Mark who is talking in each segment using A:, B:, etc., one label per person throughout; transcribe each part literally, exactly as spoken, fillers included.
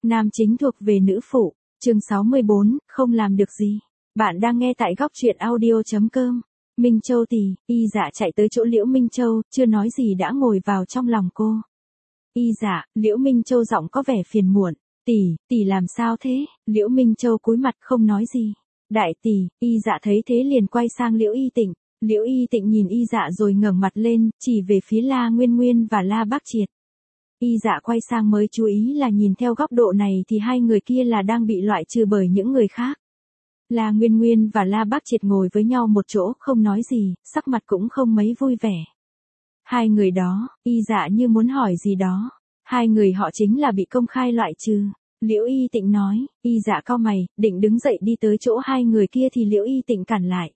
A: Nam chính thuộc về nữ phụ, chương sáu mươi bốn, không làm được gì. Bạn đang nghe tại góc truyện audio chấm com. Minh Châu tỷ, y dạ chạy tới chỗ Liễu Minh Châu, chưa nói gì đã ngồi vào trong lòng cô. Y dạ, Liễu Minh Châu giọng có vẻ phiền muộn. Tỷ, tỷ làm sao thế? Liễu Minh Châu cúi mặt không nói gì. Đại tỷ, y dạ thấy thế liền quay sang Liễu Y Tịnh. Liễu Y Tịnh nhìn y dạ rồi ngẩng mặt lên, chỉ về phía La Nguyên Nguyên và La Bác Triệt. Y dạ quay sang mới chú ý là nhìn theo góc độ này thì hai người kia là đang bị loại trừ bởi những người khác. La Nguyên Nguyên và La Bác Triệt ngồi với nhau một chỗ không nói gì, sắc mặt cũng không mấy vui vẻ. Hai người đó, y dạ như muốn hỏi gì đó. Hai người họ chính là bị công khai loại trừ. Liễu Y Tịnh nói, y dạ cau mày, định đứng dậy đi tới chỗ hai người kia thì Liễu Y Tịnh cản lại.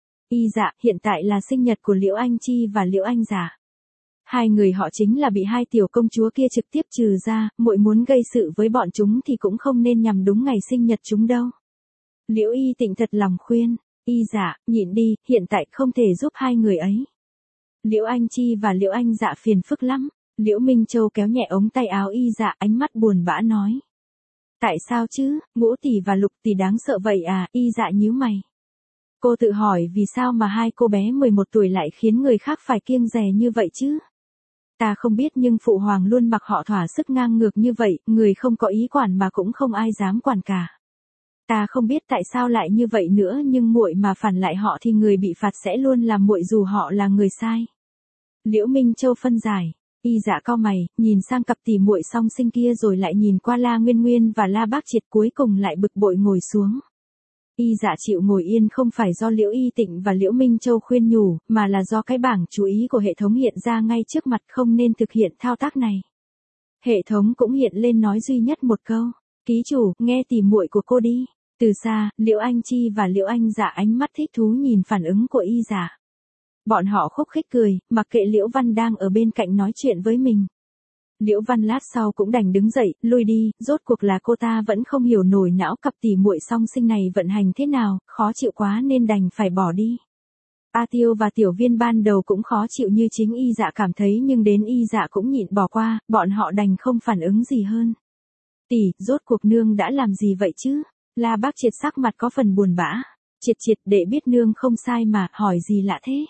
A: Y dạ, hiện tại là sinh nhật của Liễu Anh Chi và Liễu Anh Dạ. Hai người họ chính là bị hai tiểu công chúa kia trực tiếp trừ ra, muội muốn gây sự với bọn chúng thì cũng không nên nhằm đúng ngày sinh nhật chúng đâu. Liễu Y Tịnh thật lòng khuyên, y dạ, nhịn đi, hiện tại không thể giúp hai người ấy. Liễu Anh Chi và Liễu Anh Dạ phiền phức lắm. Liễu Minh Châu kéo nhẹ ống tay áo y dạ, ánh mắt buồn bã nói. Tại sao chứ, Ngũ tỷ và Lục tỷ đáng sợ vậy à? Y dạ nhíu mày. Cô tự hỏi vì sao mà hai cô bé mười một tuổi lại khiến người khác phải kiêng dè như vậy chứ? Ta không biết nhưng phụ hoàng luôn mặc họ thỏa sức ngang ngược như vậy, người không có ý quản mà cũng không ai dám quản cả. Ta không biết tại sao lại như vậy nữa nhưng muội mà phản lại họ thì người bị phạt sẽ luôn là muội dù họ là người sai. Liễu Minh Châu phân giải. Y dạ cau mày, nhìn sang cặp tỷ muội song sinh kia rồi lại nhìn qua La Nguyên Nguyên và La Bác Triệt cuối cùng lại bực bội ngồi xuống. Y dạ chịu ngồi yên không phải do Liễu Y Tịnh và Liễu Minh Châu khuyên nhủ, mà là do cái bảng chú ý của hệ thống hiện ra ngay trước mặt không nên thực hiện thao tác này. Hệ thống cũng hiện lên nói duy nhất một câu, ký chủ, nghe tỷ muội của cô đi. Từ xa, Liễu Anh Chi và Liễu Anh Dạ ánh mắt thích thú nhìn phản ứng của y dạ. Bọn họ khúc khích cười, mặc kệ Liễu Văn đang ở bên cạnh nói chuyện với mình. Liễu Văn lát sau cũng đành đứng dậy, lui đi, rốt cuộc là cô ta vẫn không hiểu nổi não cặp tỷ muội song sinh này vận hành thế nào, khó chịu quá nên đành phải bỏ đi. A Tiêu và Tiểu Viên ban đầu cũng khó chịu như chính y dạ cảm thấy nhưng đến y dạ cũng nhịn bỏ qua, bọn họ đành không phản ứng gì hơn. Tỷ, rốt cuộc nương đã làm gì vậy chứ? La Bác Triệt sắc mặt có phần buồn bã. Triệt triệt để biết nương không sai mà, hỏi gì lạ thế?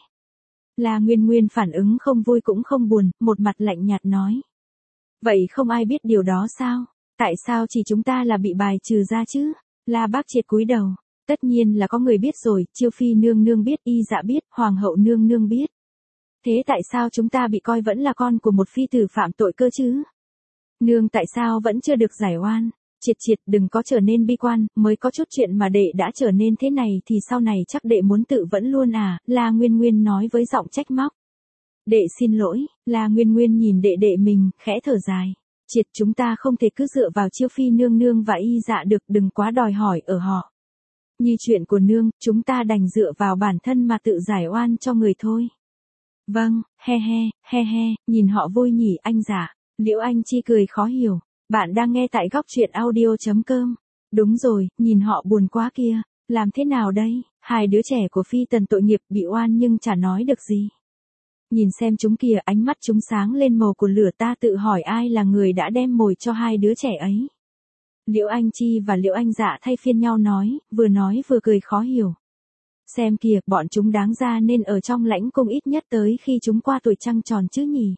A: La Nguyên Nguyên phản ứng không vui cũng không buồn, một mặt lạnh nhạt nói. Vậy không ai biết điều đó sao? Tại sao chỉ chúng ta là bị bài trừ ra chứ? La Bác Triệt cúi đầu. Tất nhiên là có người biết rồi, Chiêu Phi nương nương biết, y dạ biết, Hoàng hậu nương nương biết. Thế tại sao chúng ta bị coi vẫn là con của một phi tử phạm tội cơ chứ? Nương tại sao vẫn chưa được giải oan? Triệt triệt đừng có trở nên bi quan, mới có chút chuyện mà đệ đã trở nên thế này thì sau này chắc đệ muốn tự vẫn luôn à, La Nguyên Nguyên nói với giọng trách móc. Đệ xin lỗi, La Nguyên Nguyên nhìn đệ đệ mình, khẽ thở dài. Triệt chúng ta không thể cứ dựa vào Chiêu Phi nương nương và y dạ được, đừng quá đòi hỏi ở họ. Như chuyện của nương, chúng ta đành dựa vào bản thân mà tự giải oan cho người thôi. Vâng, he he, he he, nhìn họ vui nhỉ anh dạ. Liễu Anh Chi cười khó hiểu. Bạn đang nghe tại góc truyện audio chấm com. Đúng rồi, nhìn họ buồn quá kia. Làm thế nào đây? Hai đứa trẻ của phi tần tội nghiệp bị oan nhưng chả nói được gì. Nhìn xem chúng kìa, ánh mắt chúng sáng lên màu của lửa, ta tự hỏi ai là người đã đem mồi cho hai đứa trẻ ấy. Liễu Anh Chi và Liễu Anh Dạ thay phiên nhau nói, vừa nói vừa cười khó hiểu. Xem kìa, bọn chúng đáng ra nên ở trong lãnh cung ít nhất tới khi chúng qua tuổi trăng tròn chứ nhỉ?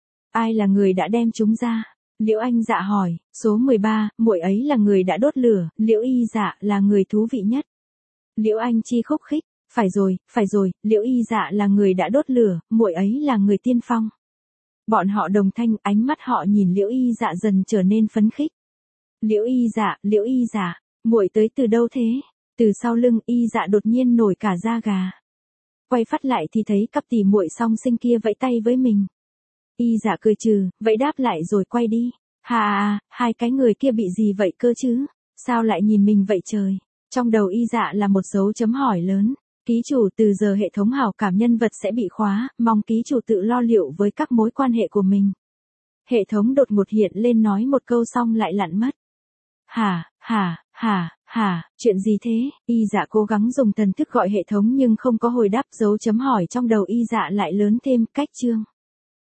A: Ai là người đã đem chúng ra? Liễu Anh Dạ hỏi, số mười ba, muội ấy là người đã đốt lửa, Liễu Y Dạ là người thú vị nhất. Liễu Anh Chi khúc khích, phải rồi, phải rồi, Liễu Y Dạ là người đã đốt lửa, muội ấy là người tiên phong. Bọn họ đồng thanh, ánh mắt họ nhìn Liễu Y Dạ dần trở nên phấn khích. Liễu Y Dạ, Liễu Y Dạ, muội tới từ đâu thế? Từ sau lưng Y Dạ đột nhiên nổi cả da gà. Quay phát lại thì thấy cặp tỷ muội song sinh kia vẫy tay với mình. Y dạ cười trừ, vậy đáp lại rồi quay đi. Hà à, hai cái người kia bị gì vậy cơ chứ? Sao lại nhìn mình vậy trời? Trong đầu y dạ là một dấu chấm hỏi lớn. Ký chủ, từ giờ hệ thống hảo cảm nhân vật sẽ bị khóa, mong ký chủ tự lo liệu với các mối quan hệ của mình. Hệ thống đột ngột hiện lên nói một câu xong lại lặn mất. Hả, hả, hả, hả, chuyện gì thế? Y dạ cố gắng dùng thần thức gọi hệ thống nhưng không có hồi đáp, dấu chấm hỏi trong đầu y dạ lại lớn thêm, cách chương.